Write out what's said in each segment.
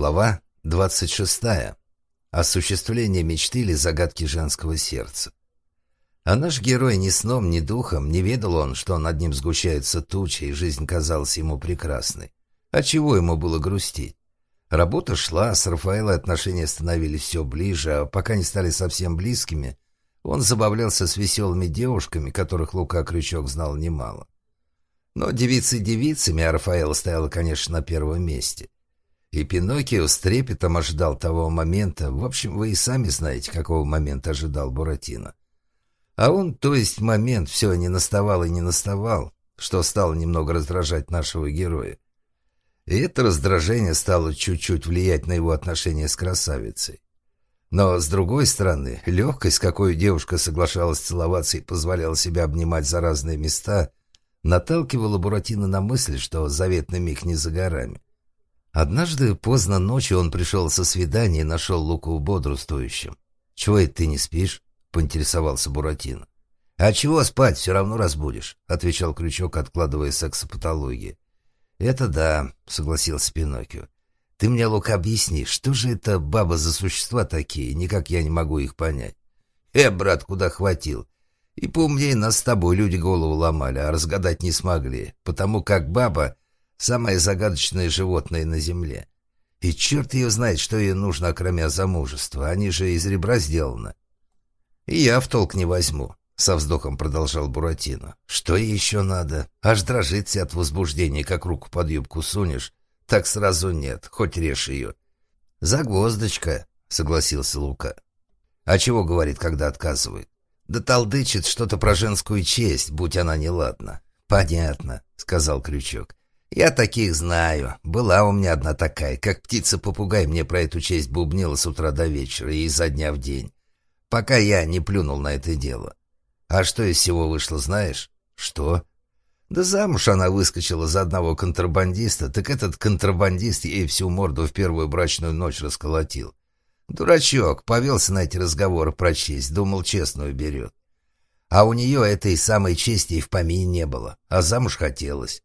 Глава 26. Осуществление мечты или загадки женского сердца. А наш герой ни сном, ни духом не ведал он, что над ним сгущаются тучи, и жизнь казалась ему прекрасной. А чего ему было грустить? Работа шла, с Рафаэлой отношения становились все ближе, а пока не стали совсем близкими, он забавлялся с веселыми девушками, которых Лука Крючок знал немало. Но девицы девицами, а Рафаэла стояла, конечно, на первом месте. И Пиноккио с трепетом ожидал того момента. В общем, вы и сами знаете, какого момента ожидал Буратино. А он, то есть момент, все не наставал и не наставал, что стало немного раздражать нашего героя. И это раздражение стало чуть-чуть влиять на его отношения с красавицей. Но, с другой стороны, легкость, с какой девушка соглашалась целоваться и позволяла себя обнимать за разные места, наталкивала Буратино на мысль, что заветный миг не за горами. Однажды поздно ночью он пришел со свидания и нашел Луку бодрствующим. «Чего это ты не спишь?» — поинтересовался Буратино. «А чего спать, все равно разбудишь», — отвечал Крючок, откладывая сексопатологию. «Это да», — согласился Пиноккио. «Ты мне, Лука, объясни, что же это баба за существа такие? Никак я не могу их понять». Брат, куда хватил. И поумнее нас с тобой люди голову ломали, а разгадать не смогли, потому как баба — самое загадочное животное на земле. И черт ее знает, что ей нужно, окромя замужества. Они же из ребра сделаны». «И я в толк не возьму», — со вздохом продолжал Буратино. «Что ей еще надо? Аж дрожит от возбуждения, как руку под юбку сунешь. Так сразу нет, хоть режь ее». «Загвоздочка», — согласился Лука. «А чего говорит, когда отказывает?» «Да толдычит что-то про женскую честь, будь она неладна». «Понятно», — сказал Крючок. «Я таких знаю. Была у меня одна такая, как птица-попугай мне про эту честь бубнила с утра до вечера и изо дня в день, пока я не плюнул на это дело. А что из всего вышло, знаешь?» «Что?» «Да замуж она выскочила за одного контрабандиста, так этот контрабандист ей всю морду в первую брачную ночь расколотил. Дурачок, повелся на эти разговоры про честь, думал, честную берет. А у нее этой самой чести и в помине не было, а замуж хотелось».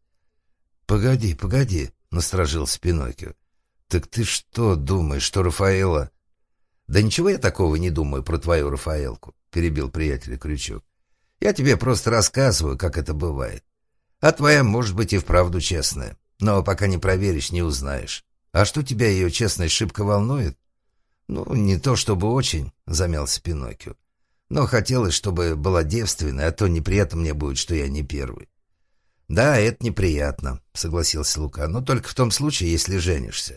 «Погоди», — насторожился Пиноккио. «Так ты что думаешь, что Рафаэла...» «Да ничего я такого не думаю про твою Рафаэлку», — перебил приятеля Крючок. «Я тебе просто рассказываю, как это бывает. А твоя, может быть, и вправду честная, но пока не проверишь, не узнаешь. А что тебя ее честность шибко волнует?» «Ну, не то чтобы очень», — замялся Пиноккио. «Но хотелось, чтобы была девственной, а то неприятно мне будет, что я не первый». «Да, это неприятно», — согласился Лука, — «но только в том случае, если женишься».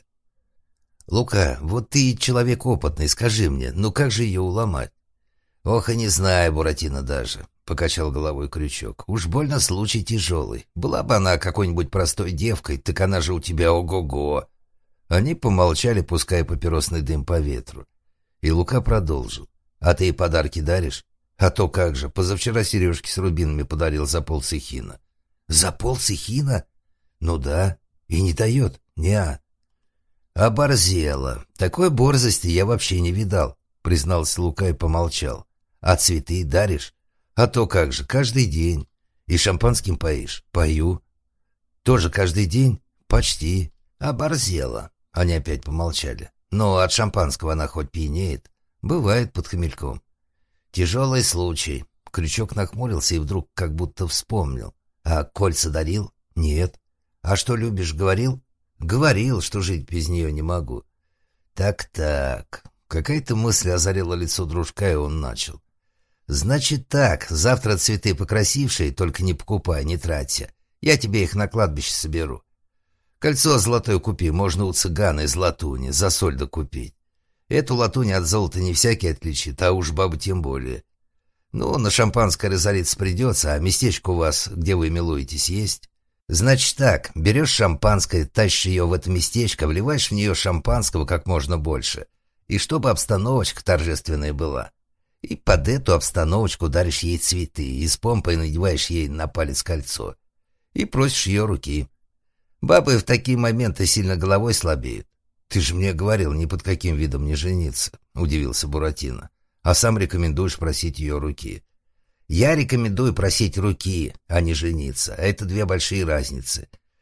«Лука, вот ты человек опытный, скажи мне, ну как же ее уломать?» «Ох, и не знаю, Буратино даже», — покачал головой Крючок. «Уж больно случай тяжелый. Была бы она какой-нибудь простой девкой, так она же у тебя ого-го». Они помолчали, пуская папиросный дым по ветру. И Лука продолжил. «А ты ей подарки даришь?» «А то как же, позавчера сережки с рубинами подарил за полцехина». «За полцехина?» «Ну да. И не дает. Неа». «Оборзела. Такой борзости я вообще не видал», — признался Лука и помолчал. «А цветы даришь?» «А то как же, каждый день. И шампанским поишь?» «Пою». «Тоже каждый день?» «Почти». «Оборзела». Они опять помолчали. «Но от шампанского она хоть пьянеет?» «Бывает под хмельком». «Тяжелый случай». Крючок нахмурился и вдруг как будто вспомнил. «А кольца дарил?» «Нет». «А что любишь, говорил?» «Говорил, что жить без нее не могу». «Так». Какая-то мысль озарила лицо дружка, и он начал. «Значит так, завтра цветы покрасившие, только не покупай, не траться. Я тебе их на кладбище соберу. Кольцо золотое купи, можно у цыгана из латуни, за соль докупить. Эту латунь от золота не всякий отличит, а уж бабу тем более. Ну, на шампанское разориться придется, а местечко у вас, где вы милуетесь, есть? Значит так, берешь шампанское, тащишь ее в это местечко, вливаешь в нее шампанского как можно больше, и чтобы обстановочка торжественная была. И под эту обстановочку даришь ей цветы, и с помпой надеваешь ей на палец кольцо. И просишь ее руки. Бабы в такие моменты сильно головой слабеют. «Ты же мне говорил, ни под каким видом не жениться», — удивился Буратино. «А сам рекомендуешь просить ее руки». «Я рекомендую просить руки, а не жениться. Это две большие разницы.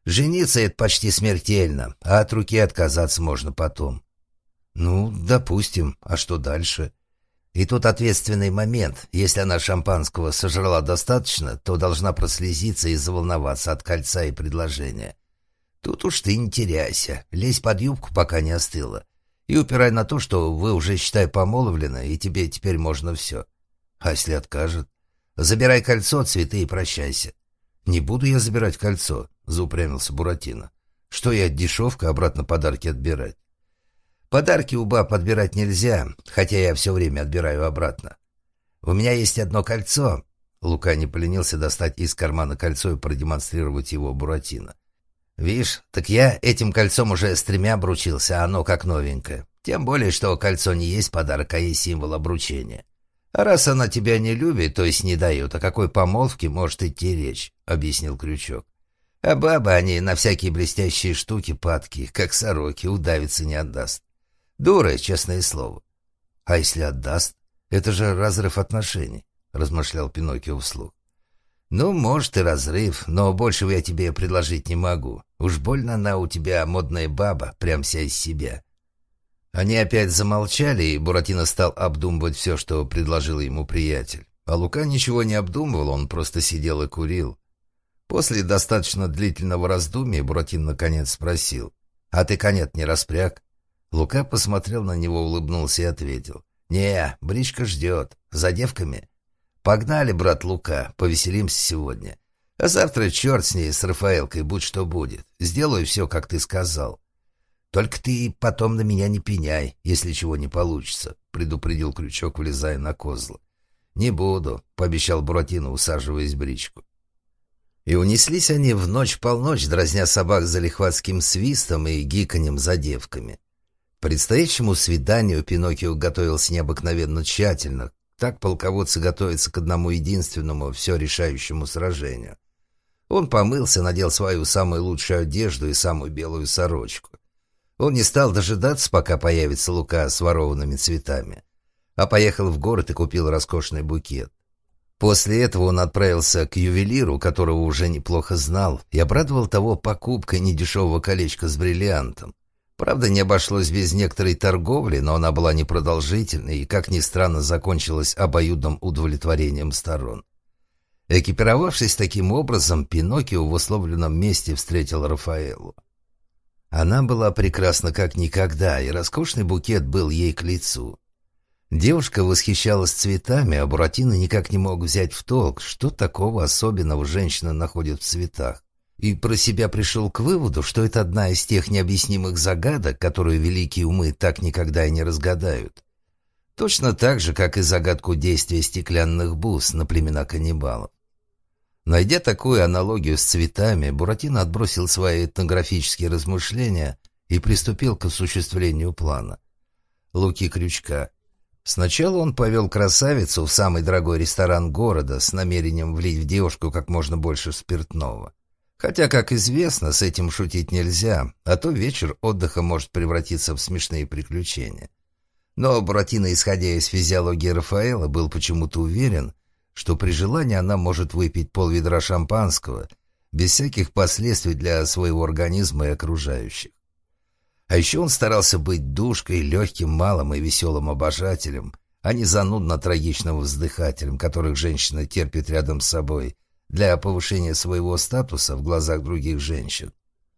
Жениться — это почти смертельно, а от руки отказаться можно потом. Ну, допустим, а что дальше? И тут ответственный момент. Если она шампанского сожрала достаточно, то должна прослезиться и заволноваться от кольца и предложения. Тут уж ты не теряйся, лезь под юбку, пока не остыла. И упирай на то, что вы уже, считай, помолвлены, и тебе теперь можно все. А если откажет? Забирай кольцо, цветы и прощайся. Не буду я забирать кольцо, заупрямился Буратино. Что я, дешевка, обратно подарки отбирать? Подарки у баб отбирать нельзя, хотя я все время отбираю обратно. У меня есть одно кольцо. Лука не поленился достать из кармана кольцо и продемонстрировать его Буратино. Видишь, так я этим кольцом уже с 3 обручился, а оно как новенькое. Тем более, что кольцо не есть подарок, а есть символ обручения. А раз она тебя не любит, то есть не дает, о какой помолвке может идти речь, объяснил Крючок. А бабы, они на всякие блестящие штуки падки, как сороки, удавиться не отдаст. Дура, честное слово. А если отдаст? Это же разрыв отношений, размышлял Пиноккио вслух. Ну, может и разрыв, но большего я тебе предложить не могу. Уж больно она у тебя модная баба, прям вся из себя. Они опять замолчали, и Буратино стал обдумывать все, что предложил ему приятель. А Лука ничего не обдумывал, он просто сидел и курил. После достаточно длительного раздумья Буратино наконец спросил: «А ты конец не распряг?» Лука посмотрел на него, улыбнулся и ответил: «Не, бричка ждет. За девками?» «Погнали, брат Лука, повеселимся сегодня. А завтра черт с ней, с Рафаэлкой, будь что будет. Сделаю все, как ты сказал. Только ты потом на меня не пеняй, если чего не получится», — предупредил Крючок, влезая на козла. «Не буду», — пообещал Буратино, усаживаясь в бричку. И унеслись они в ночь-полночь, дразня собак залихватским свистом и гиканьем за девками. К предстоящему свиданию Пиноккио готовился необыкновенно тщательно. Так полководцы готовятся к одному единственному, все решающему сражению. Он помылся, надел свою самую лучшую одежду и самую белую сорочку. Он не стал дожидаться, пока появится Лука с ворованными цветами, а поехал в город и купил роскошный букет. После этого он отправился к ювелиру, которого уже неплохо знал, и обрадовал того покупкой недешевого колечка с бриллиантом. Правда, не обошлось без некоторой торговли, но она была непродолжительной и, как ни странно, закончилась обоюдным удовлетворением сторон. Экипировавшись таким образом, Пиноккио в условленном месте встретил Рафаэлу. Она была прекрасна как никогда, и роскошный букет был ей к лицу. Девушка восхищалась цветами, а Буратино никак не мог взять в толк, что такого особенного женщина находит в цветах. И про себя пришел к выводу, что это одна из тех необъяснимых загадок, которую великие умы так никогда и не разгадают. Точно так же, как и загадку действия стеклянных бус на племена каннибалов. Найдя такую аналогию с цветами, Буратино отбросил свои этнографические размышления и приступил к осуществлению плана. Луки Крючка. Сначала он повел красавицу в самый дорогой ресторан города с намерением влить в девушку как можно больше спиртного. Хотя, как известно, с этим шутить нельзя, а то вечер отдыха может превратиться в смешные приключения. Но Буратино, исходя из физиологии Рафаэла, был почему-то уверен, что при желании она может выпить пол-ведра шампанского без всяких последствий для своего организма и окружающих. А еще он старался быть душкой, легким, малым и веселым обожателем, а не занудно-трагичным вздыхателем, которых женщина терпит рядом с собой для повышения своего статуса в глазах других женщин.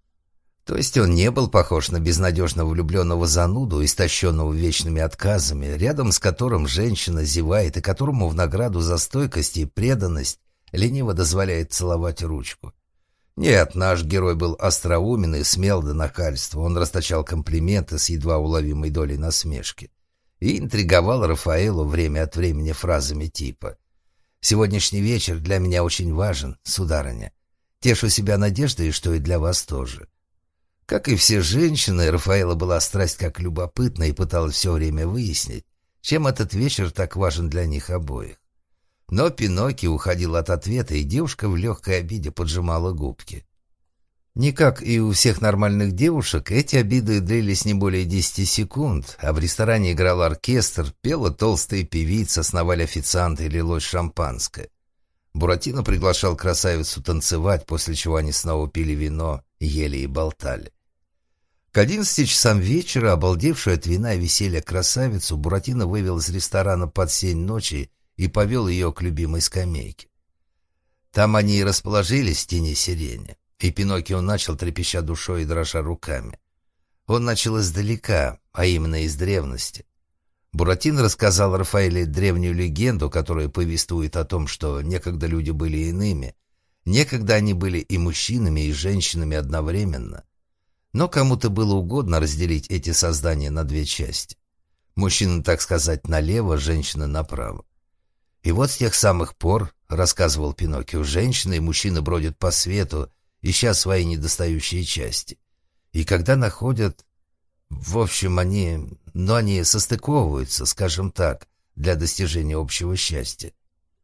То есть он не был похож на безнадежно влюбленного зануду, истощенного вечными отказами, рядом с которым женщина зевает и которому в награду за стойкость и преданность лениво дозволяет целовать ручку. Нет, наш герой был остроумен и смел до нахальства, он расточал комплименты с едва уловимой долей насмешки и интриговал Рафаэлу время от времени фразами типа: «Сегодняшний вечер для меня очень важен, сударыня. Тешу себя надеждой, что и для вас тоже». Как и все женщины, Рафаэла была страсть как любопытна и пыталась все время выяснить, чем этот вечер так важен для них обоих. Но Пиноккио уходил от ответа, и девушка в легкой обиде поджимала губки. Не как и у всех нормальных девушек, эти обиды длились не более 10 секунд, а в ресторане играл оркестр, пела толстая певица, сновали официанты и лилось шампанское. Буратино приглашал красавицу танцевать, после чего они снова пили вино ели и болтали. К 11 часам вечера, обалдевшую от вина и веселья красавицу, Буратино вывел из ресторана под 7 ночи и повел ее к любимой скамейке. Там они и расположились в тени сирени, и Пиноккио начал, трепеща душой и дрожа руками. Он начал издалека, а именно из древности. Буратино рассказал Рафаэле древнюю легенду, которая повествует о том, что некогда люди были иными, некогда они были и мужчинами, и женщинами одновременно. Но кому-то было угодно разделить эти создания на две части. Мужчины, так сказать, налево, женщины направо. И вот с тех самых пор, рассказывал Пиноккио, женщины и мужчины бродят по свету, ища свои недостающие части. И когда находят... В общем, они состыковываются, скажем так, для достижения общего счастья.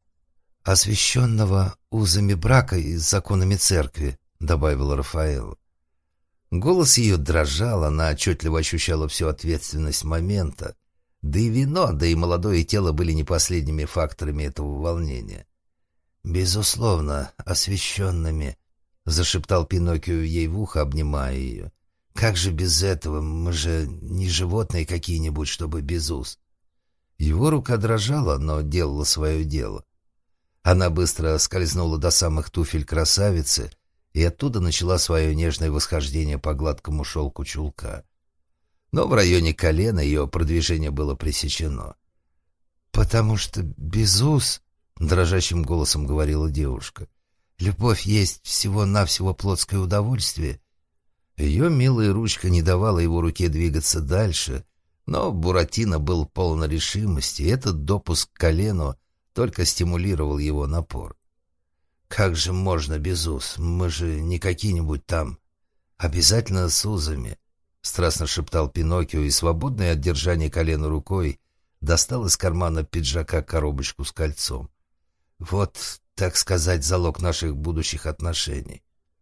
«Освященного узами брака и законами церкви», — добавила Рафаэла. Голос ее дрожал, она отчетливо ощущала всю ответственность момента. Да и вино, да и молодое тело были не последними факторами этого волнения. «Безусловно, освященными», — зашептал Пиноккио ей в ухо, обнимая ее. «Как же без этого? Мы же не животные какие-нибудь, чтобы без уз». Его рука дрожала, но делала свое дело. Она быстро скользнула до самых туфель красавицы и оттуда начала свое нежное восхождение по гладкому шелку чулка. Но в районе колена ее продвижение было пресечено. «Потому что без уз, — дрожащим голосом говорила девушка, — любовь есть всего-навсего плотское удовольствие». Ее милая ручка не давала его руке двигаться дальше, но Буратино был полон решимости, и этот допуск к колену только стимулировал его напор. «Как же можно без уз? Мы же не какие-нибудь там. Обязательно с узами», — страстно шептал Пиноккио и, свободной от держания колена рукой, достал из кармана пиджака коробочку с кольцом. «Вот, так сказать, залог наших будущих отношений».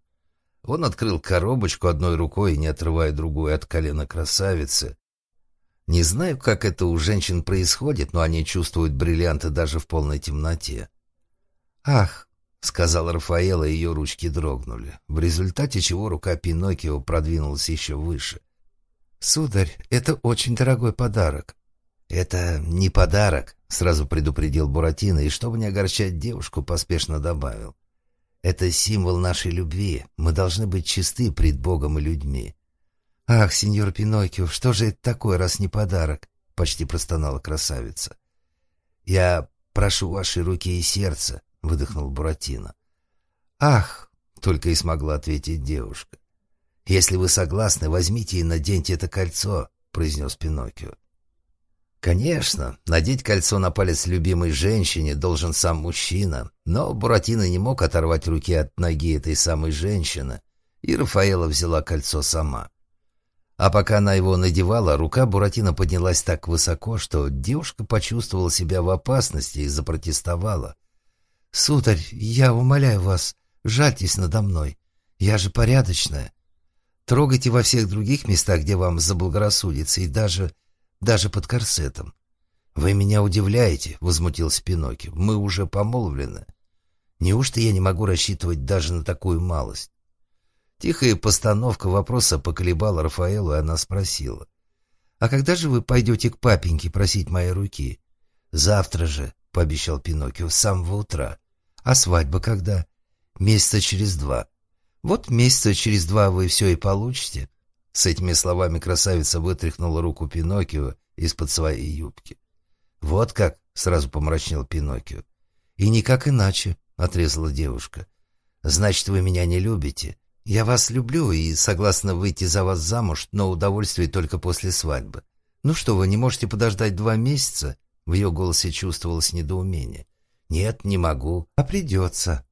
Он открыл коробочку одной рукой, не отрывая другую от колена красавицы. Не знаю, как это у женщин происходит, но они чувствуют бриллианты даже в полной темноте. «Ах!» — сказала Рафаэла, и ее ручки дрогнули, в результате чего рука Пиноккио продвинулась еще выше. «Сударь, это очень дорогой подарок». «Это не подарок», — сразу предупредил Буратино, и, чтобы не огорчать девушку, поспешно добавил. «Это символ нашей любви. Мы должны быть чисты пред Богом и людьми». «Ах, сеньор Пиноккио, что же это такое, раз не подарок?» — почти простонала красавица. «Я прошу вашей руки и сердца», — выдохнул Буратино. «Ах!» — только и смогла ответить девушка. «Если вы согласны, возьмите и наденьте это кольцо», — произнес Пиноккио. Конечно, надеть кольцо на палец любимой женщине должен сам мужчина, но Буратино не мог оторвать руки от ноги этой самой женщины, и Рафаэла взяла кольцо сама. А пока она его надевала, рука Буратино поднялась так высоко, что девушка почувствовала себя в опасности и запротестовала. «Сударь, я умоляю вас, жальтесь надо мной. Я же порядочная. Трогайте во всех других местах, где вам заблагорассудится, и даже под корсетом». «Вы меня удивляете», — возмутился Пиноккио. «Мы уже помолвлены. Неужто я не могу рассчитывать даже на такую малость?» Тихая постановка вопроса поколебала Рафаэлу, и она спросила. «А когда же вы пойдете к папеньке просить моей руки?» «Завтра же», — пообещал Пиноккио, — «с самого утра». «А свадьба когда?» «Месяца через 2». «Вот месяца через 2 вы все и получите». С этими словами красавица вытряхнула руку Пиноккио из-под своей юбки. «Вот как?» — сразу помрачнел Пиноккио. «И никак иначе», — отрезала девушка. «Значит, вы меня не любите. Я вас люблю и согласна выйти за вас замуж, но удовольствие только после свадьбы. Ну что, вы не можете подождать 2 месяца?» В ее голосе чувствовалось недоумение. «Нет, не могу. А придется».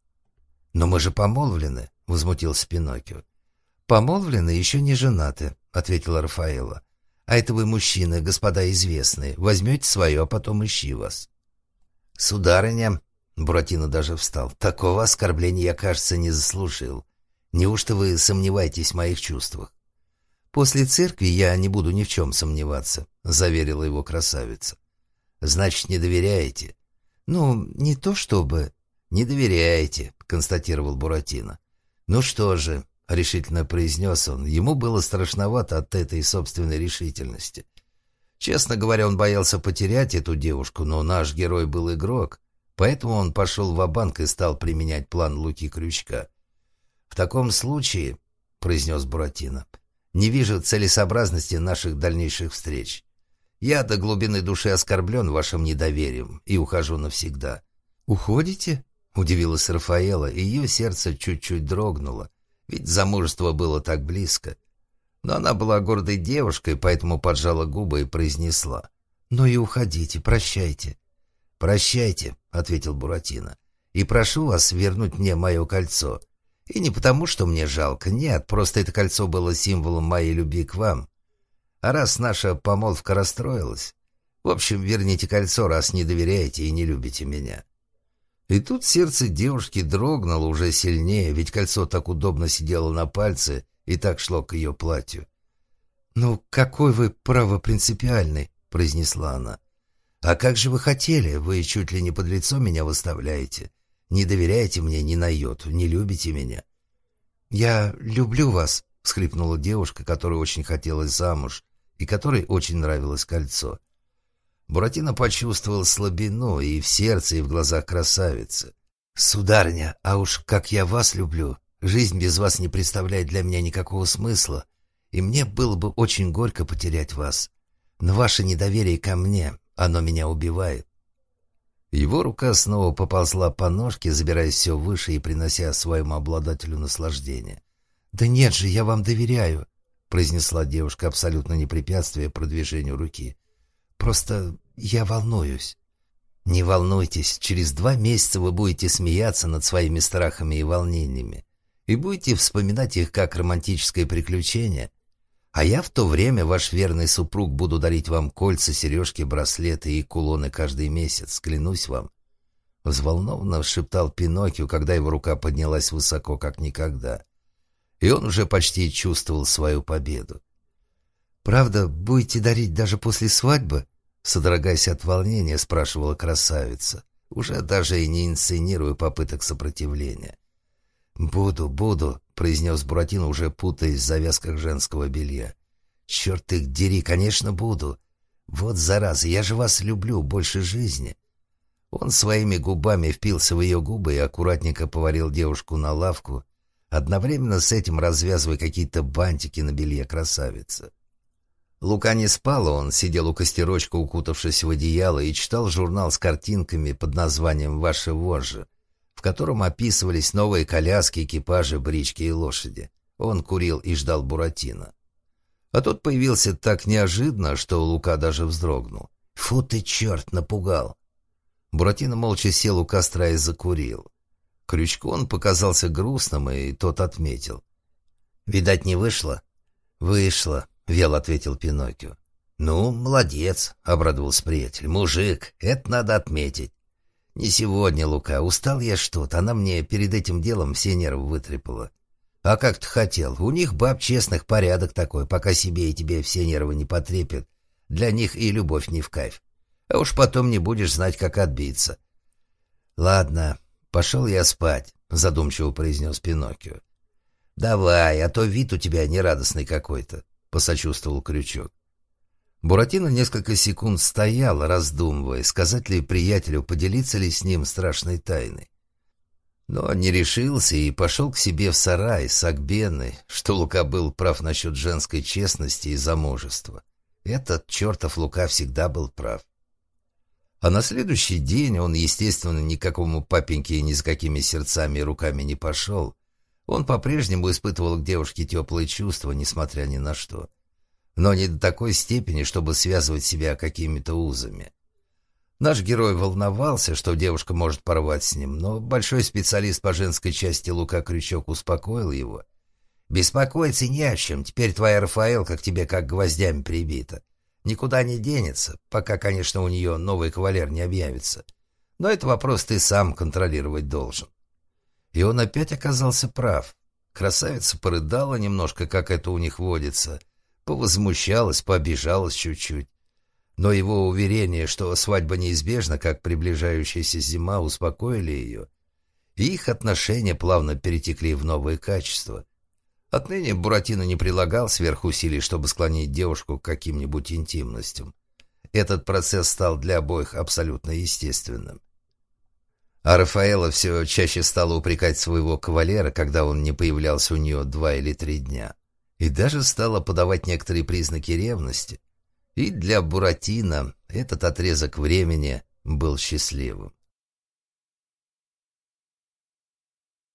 «Но мы же помолвлены», — возмутился Пиноккио. «Помолвлены, еще не женаты», — ответила Рафаэла. «А это вы, мужчины, господа известные, возьмете свое, а потом ищи вас». «Сударыня», — Буратино даже встал, — «такого оскорбления я, кажется, не заслужил. Неужто вы сомневаетесь в моих чувствах?» «После церкви я не буду ни в чем сомневаться», — заверила его красавица. «Значит, не доверяете?» «Ну, не то чтобы...» «Не доверяете», — констатировал Буратино. «Ну что же, решительно произнес он. Ему было страшновато от этой собственной решительности. Честно говоря, он боялся потерять эту девушку, но наш герой был игрок, поэтому он пошел ва-банк и стал применять план Луки Крючка. «В таком случае, — произнес Буратино, — не вижу целесообразности наших дальнейших встреч. Я до глубины души оскорблен вашим недоверием и ухожу навсегда». «Уходите?» — удивилась Рафаэла, и ее сердце чуть-чуть дрогнуло, ведь замужество было так близко. Но она была гордой девушкой, поэтому поджала губы и произнесла: «Ну и уходите, прощайте». «Прощайте», — ответил Буратино, — «и прошу вас вернуть мне мое кольцо. И не потому, что мне жалко, нет, просто это кольцо было символом моей любви к вам. А раз наша помолвка расстроилась, в общем, верните кольцо, раз не доверяете и не любите меня». И тут сердце девушки дрогнуло уже сильнее, ведь кольцо так удобно сидело на пальце и так шло к ее платью. «Ну, какой вы правопринципиальный», — произнесла она. «А как же вы хотели? Вы чуть ли не под лицо меня выставляете. Не доверяете мне ни на йоту, не любите меня». «Я люблю вас», — всхлипнула девушка, которой очень хотелось замуж и которой очень нравилось кольцо. Буратино почувствовал слабину и в сердце, и в глазах красавицы. «Сударыня, а уж как я вас люблю! Жизнь без вас не представляет для меня никакого смысла, и мне было бы очень горько потерять вас. Но ваше недоверие ко мне, оно меня убивает». Его рука снова поползла по ножке, забираясь все выше и принося своему обладателю наслаждение. «Да нет же, я вам доверяю», — произнесла девушка, абсолютно не препятствуя продвижению руки. «Просто я волнуюсь». «Не волнуйтесь, через 2 месяца вы будете смеяться над своими страхами и волнениями и будете вспоминать их как романтическое приключение. А я в то время, ваш верный супруг, буду дарить вам кольца, сережки, браслеты и кулоны каждый месяц, клянусь вам». Взволнованно шептал Пиноккио, когда его рука поднялась высоко, как никогда. И он уже почти чувствовал свою победу. «Правда, будете дарить даже после свадьбы?» Содрогаясь от волнения, спрашивала красавица, уже даже и не инсценируя попыток сопротивления. «Буду», — произнес Буратино, уже путаясь в завязках женского белья. «Черт их дери, конечно, буду. Вот зараза, я же вас люблю больше жизни». Он своими губами впился в ее губы и аккуратненько повалил девушку на лавку, одновременно с этим развязывая какие-то бантики на белье красавицы. Лука не спал, он сидел у костерочка, укутавшись в одеяло, и читал журнал с картинками под названием «Ваши вожжи», в котором описывались новые коляски, экипажи, брички и лошади. Он курил и ждал Буратино. А тот появился так неожиданно, что Лука даже вздрогнул. «Фу ты, черт, напугал!» Буратино молча сел у костра и закурил. Крючку он показался грустным, и тот отметил: «Видать, не вышло?» «Вышло», — вяло ответил Пиноккио. «Ну, молодец», — обрадовался приятель. «Мужик, это надо отметить». «Не сегодня, Лука, устал я что-то, она мне перед этим делом все нервы вытрепала». «А как ты хотел? У них, баб честных, порядок такой, пока себе и тебе все нервы не потрепят. Для них и любовь не в кайф. А уж потом не будешь знать, как отбиться». «Ладно, пошел я спать», — задумчиво произнес Пиноккио. «Давай, а то вид у тебя нерадостный какой-то», — посочувствовал Крючок. Буратино несколько секунд стоял, раздумывая, сказать ли приятелю, поделиться ли с ним страшной тайной. Но не решился и пошел к себе в сарай с Агбеной, что Лука был прав насчет женской честности и замужества. Этот чертов Лука всегда был прав. А на следующий день он, естественно, никакому папеньке ни с какими сердцами и руками не пошел. Он по-прежнему испытывал к девушке теплые чувства, несмотря ни на что. Но не до такой степени, чтобы связывать себя какими-то узами. Наш герой волновался, что девушка может порвать с ним, но большой специалист по женской части Лука Крючок успокоил его. «Беспокоиться не о чем, теперь твоя Рафаэлка к тебе как гвоздями прибита. Никуда не денется, пока, конечно, у нее новый кавалер не объявится. Но это вопрос ты сам контролировать должен». И он опять оказался прав. Красавица порыдала немножко, как это у них водится, повозмущалась, пообижалась чуть-чуть. Но его уверение, что свадьба неизбежна, как приближающаяся зима, успокоили ее, и их отношения плавно перетекли в новые качества. Отныне Буратино не прилагал сверхусилий, чтобы склонить девушку к каким-нибудь интимностям. Этот процесс стал для обоих абсолютно естественным. А Рафаэла все чаще стала упрекать своего кавалера, когда он не появлялся у нее 2 или 3 дня. И даже стала подавать некоторые признаки ревности. И для Буратино этот отрезок времени был счастливым.